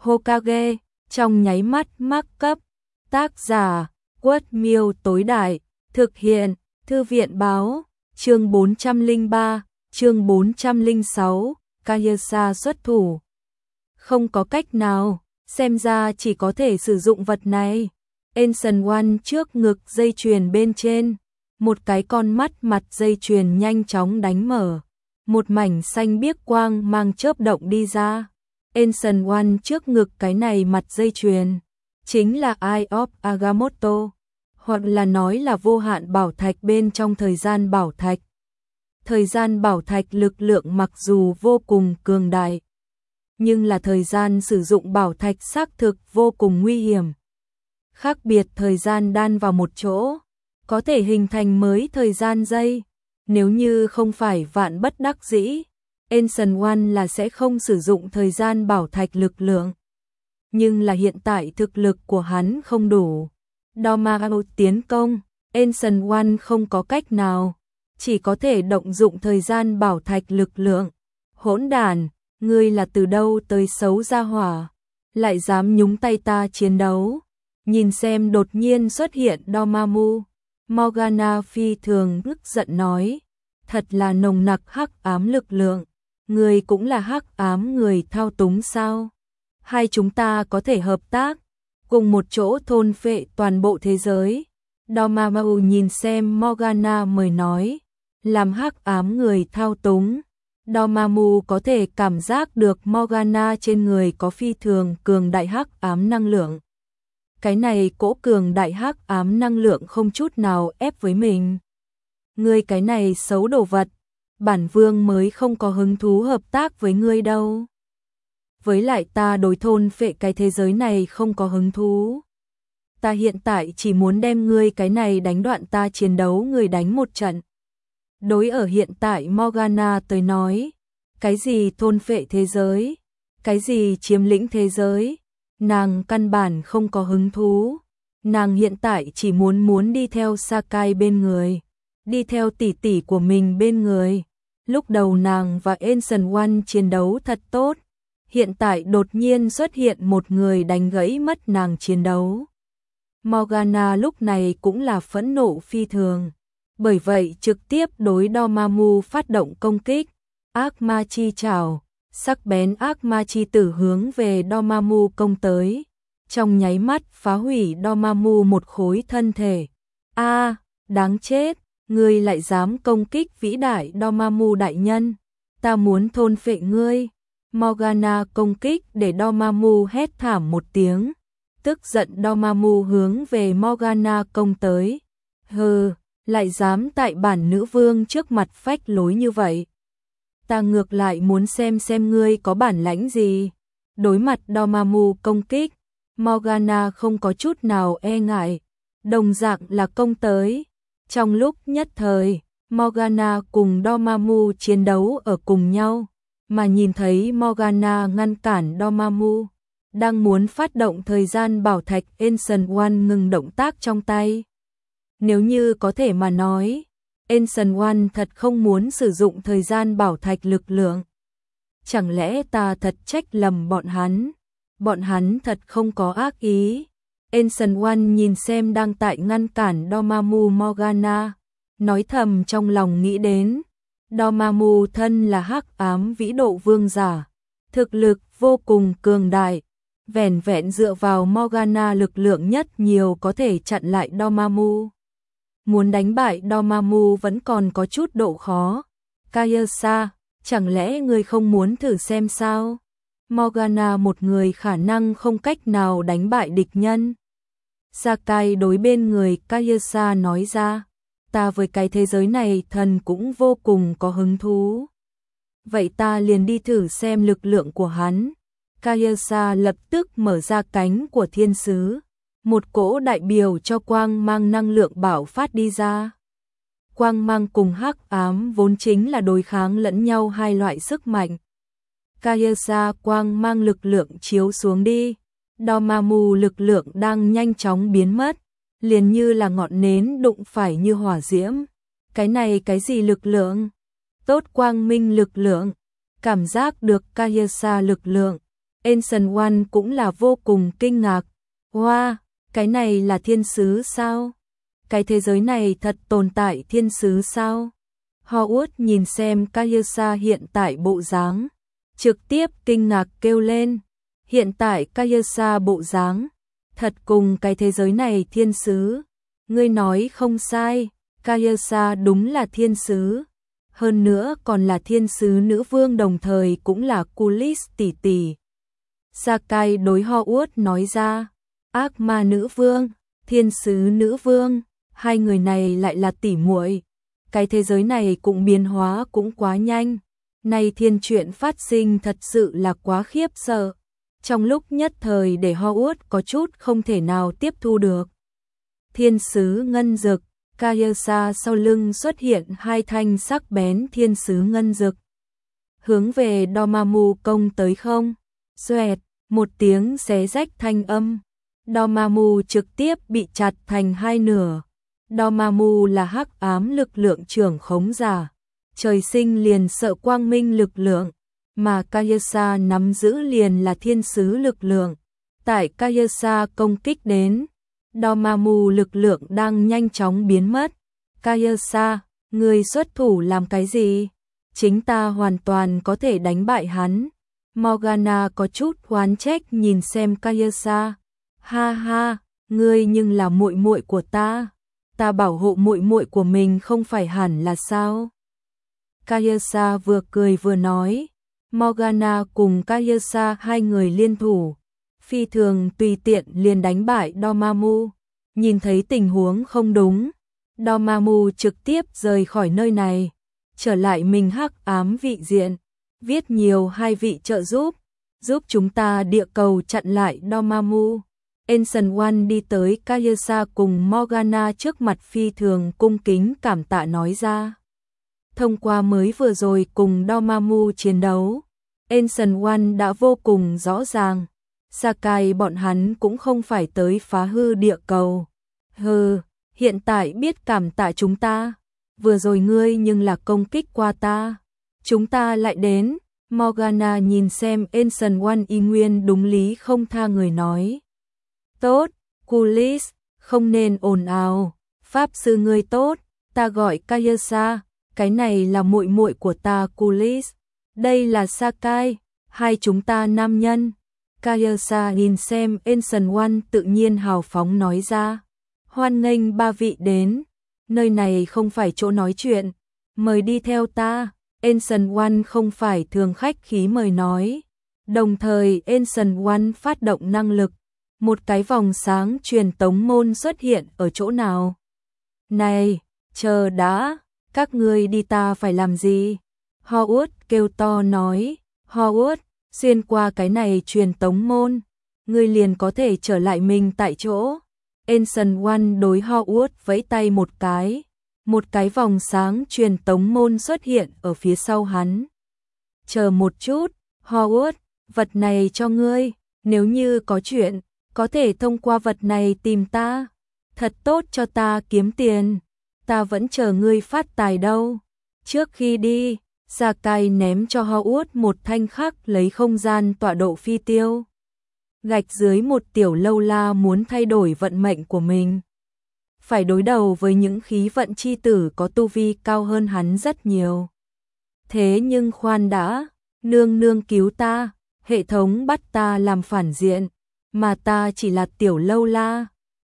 Hokage, trong nháy mắt mắc cấp. Tác giả, Quất Miêu tối đại, thực hiện, Thư viện báo, chương 403, chương 406, Kayasa xuất thủ. Không có cách nào, xem ra chỉ có thể sử dụng vật này. Ancient One trước ngực dây chuyền bên trên, một cái con mắt mặt dây chuyền nhanh chóng đánh mở. Một mảnh xanh biếc quang mang chớp động đi ra. Ancient One trước ngực cái này mặt dây chuyền, chính là Eye of Agamotto, hoặc là nói là vô hạn bảo thạch bên trong thời gian bảo thạch. Thời gian bảo thạch lực lượng mặc dù vô cùng cường đại, nhưng là thời gian sử dụng bảo thạch xác thực vô cùng nguy hiểm. Khác biệt thời gian đan vào một chỗ, có thể hình thành mới thời gian dây. Nếu như không phải vạn bất đắc dĩ, Ancient One là sẽ không sử dụng thời gian bảo thạch lực lượng. Nhưng là hiện tại thực lực của hắn không đủ. Dormammu tiến công, Ancient One không có cách nào, chỉ có thể động dụng thời gian bảo thạch lực lượng. Hỗn đản, ngươi là từ đâu tới xấu ra hỏa, lại dám nhúng tay ta chiến đấu. Nhìn xem đột nhiên xuất hiện Dormammu, Morgana phi thường tức giận nói, thật là nồng nặc hắc ám lực lượng, người cũng là hắc ám người thao túng sao? Hai chúng ta có thể hợp tác, cùng một chỗ thôn phệ toàn bộ thế giới. Dormammu nhìn xem Morgana mời nói, làm hắc ám người thao túng. Dormammu có thể cảm giác được Morgana trên người có phi thường cường đại hắc ám năng lượng. Cái này cỗ cường đại hắc ám năng lượng không chút nào ép với mình. Ngươi cái này xấu đồ vật, bản vương mới không có hứng thú hợp tác với ngươi đâu. Với lại ta đối thôn phệ cái thế giới này không có hứng thú. Ta hiện tại chỉ muốn đem ngươi cái này đánh đoạn ta chiến đấu người đánh một trận. Đối ở hiện tại Morgana tới nói, cái gì thôn phệ thế giới, cái gì chiếm lĩnh thế giới, nàng căn bản không có hứng thú. Nàng hiện tại chỉ muốn đi theo Sakai bên người, đi theo tỷ tỷ của mình bên người. Lúc đầu nàng và Ancient One chiến đấu thật tốt, hiện tại đột nhiên xuất hiện một người đánh gãy mất nàng chiến đấu. Morgana lúc này cũng là phẫn nộ phi thường, bởi vậy trực tiếp đối Dormammu phát động công kích. Ác ma chi trảo, sắc bén ác ma chi tử hướng về Dormammu công tới, trong nháy mắt phá hủy Dormammu một khối thân thể. A, đáng chết, ngươi lại dám công kích vĩ đại Dormammu đại nhân, ta muốn thôn phệ ngươi. Morgana công kích để Dormammu hét thảm một tiếng, tức giận Dormammu hướng về Morgana công tới. Hừ, lại dám tại bản nữ vương trước mặt phách lối như vậy. Ta ngược lại muốn xem ngươi có bản lãnh gì. Đối mặt Dormammu công kích, Morgana không có chút nào e ngại, đồng dạng là công tới. Trong lúc nhất thời, Morgana cùng Dormammu chiến đấu ở cùng nhau, mà nhìn thấy Morgana ngăn cản Dormammu, đang muốn phát động thời gian bảo thạch. Ancient One ngừng động tác trong tay. Nếu như có thể mà nói, Ancient One thật không muốn sử dụng thời gian bảo thạch lực lượng. Chẳng lẽ ta thật trách lầm bọn hắn thật không có ác ý. Ancient One nhìn xem đang tại ngăn cản Dormammu Morgana, nói thầm trong lòng nghĩ đến. Dormammu thân là hắc ám vĩ độ vương giả, thực lực vô cùng cường đại, vẻn vẹn dựa vào Morgana lực lượng nhất nhiều có thể chặn lại Dormammu. Muốn đánh bại Dormammu vẫn còn có chút độ khó. Kayasa, chẳng lẽ ngươi không muốn thử xem sao? Morgana một người khả năng không cách nào đánh bại địch nhân. Sakai đối bên người Kayasa nói ra, ta với cái thế giới này thần cũng vô cùng có hứng thú. Vậy ta liền đi thử xem lực lượng của hắn. Kayasa lập tức mở ra cánh của thiên sứ. Một cỗ đại biểu cho quang mang năng lượng bạo phát đi ra. Quang mang cùng hắc ám vốn chính là đối kháng lẫn nhau hai loại sức mạnh. Kayasa quang mang lực lượng chiếu xuống đi. Dormammu lực lượng đang nhanh chóng biến mất, liền như là ngọn nến đụng phải như hỏa diễm. Cái này cái gì lực lượng? Tốt quang minh lực lượng. Cảm giác được Kayasa lực lượng, Ancient One cũng là vô cùng kinh ngạc. Wow, cái này là thiên sứ sao? Cái thế giới này thật tồn tại thiên sứ sao? Howard nhìn xem Kaiusa hiện tại bộ dáng, trực tiếp kinh ngạc kêu lên. Hiện tại Kaiusa bộ dáng, thật cùng cái thế giới này thiên sứ. Ngươi nói không sai, Kaiusa đúng là thiên sứ. Hơn nữa còn là thiên sứ nữ vương đồng thời cũng là Kulis tỷ tỷ. Sakai đối Howard nói ra, ác ma nữ vương, thiên sứ nữ vương, hai người này lại là tỷ muội. Cái thế giới này cũng biến hóa cũng quá nhanh. Này thiên chuyện phát sinh thật sự là quá khiếp sợ. Trong lúc nhất thời để Howard có chút không thể nào tiếp thu được. Thiên sứ ngân dực, Kaiusa sau lưng xuất hiện hai thanh sắc bén thiên sứ ngân dực. Hướng về Dormammu công tới không? Xoẹt, một tiếng xé rách thanh âm. Dormammu trực tiếp bị chặt thành hai nửa. Dormammu là hắc ám lực lượng trưởng khống giả, trời sinh liền sợ quang minh lực lượng, mà Kaiusa nắm giữ liền là thiên sứ lực lượng. Tại Kaiusa công kích đến, Dormammu lực lượng đang nhanh chóng biến mất. Kaiusa, người xuất thủ làm cái gì? Chính ta hoàn toàn có thể đánh bại hắn. Morgana có chút oán trách nhìn xem Kaiusa. Ha ha, ngươi nhưng là muội muội của ta. Ta bảo hộ muội muội của mình không phải hẳn là sao? Kaiusa vừa cười vừa nói. Morgana cùng Kaiusa hai người liên thủ, phi thường tùy tiện liền đánh bại Dormammu. Nhìn thấy tình huống không đúng, Dormammu trực tiếp rời khỏi nơi này, trở lại mình hắc ám vị diện, viết nhiều hai vị trợ giúp chúng ta địa cầu chặn lại Dormammu. Ancient One đi tới Kaiusa cùng Morgana trước mặt phi thường cung kính cảm tạ nói ra. Thông qua mới vừa rồi cùng Dormammu chiến đấu, Ancient One đã vô cùng rõ ràng. Sakai bọn hắn cũng không phải tới phá hư địa cầu. Hừ, hiện tại biết cảm tạ chúng ta. Vừa rồi ngươi nhưng là công kích qua ta. Chúng ta lại đến. Morgana nhìn xem Ancient One y nguyên đúng lý không tha người nói. Tốt, Kulis, không nên ồn ào. Pháp sư ngươi tốt, ta gọi Kaiusa, cái này là muội muội của ta Kulis. Đây là Sakai, hai chúng ta nam nhân. Kaiusa nhìn xem Ancient One tự nhiên hào phóng nói ra. Hoan nghênh ba vị đến, nơi này không phải chỗ nói chuyện, mời đi theo ta. Ancient One không phải thường khách khí mời nói. Đồng thời Ancient One phát động năng lực. Một cái vòng sáng truyền tống môn xuất hiện ở chỗ nào? Này, chờ đã, các ngươi đi ta phải làm gì? Howard kêu to nói. Howard, xuyên qua cái này truyền tống môn, ngươi liền có thể trở lại mình tại chỗ. Ancient One đối Howard vẫy tay một cái vòng sáng truyền tống môn xuất hiện ở phía sau hắn. Chờ một chút, Howard, vật này cho ngươi, nếu như có chuyện, có thể thông qua vật này tìm ta. Thật tốt cho ta kiếm tiền, ta vẫn chờ ngươi phát tài đâu. Trước khi đi, Sakai ném cho Howard một thanh khắc lấy không gian tọa độ phi tiêu. Gạch dưới một tiểu lâu la muốn thay đổi vận mệnh của mình. Phải đối đầu với những khí vận chi tử có tu vi cao hơn hắn rất nhiều. Thế nhưng khoan đã, nương nương cứu ta, hệ thống bắt ta làm phản diện, mà ta chỉ là tiểu lâu la.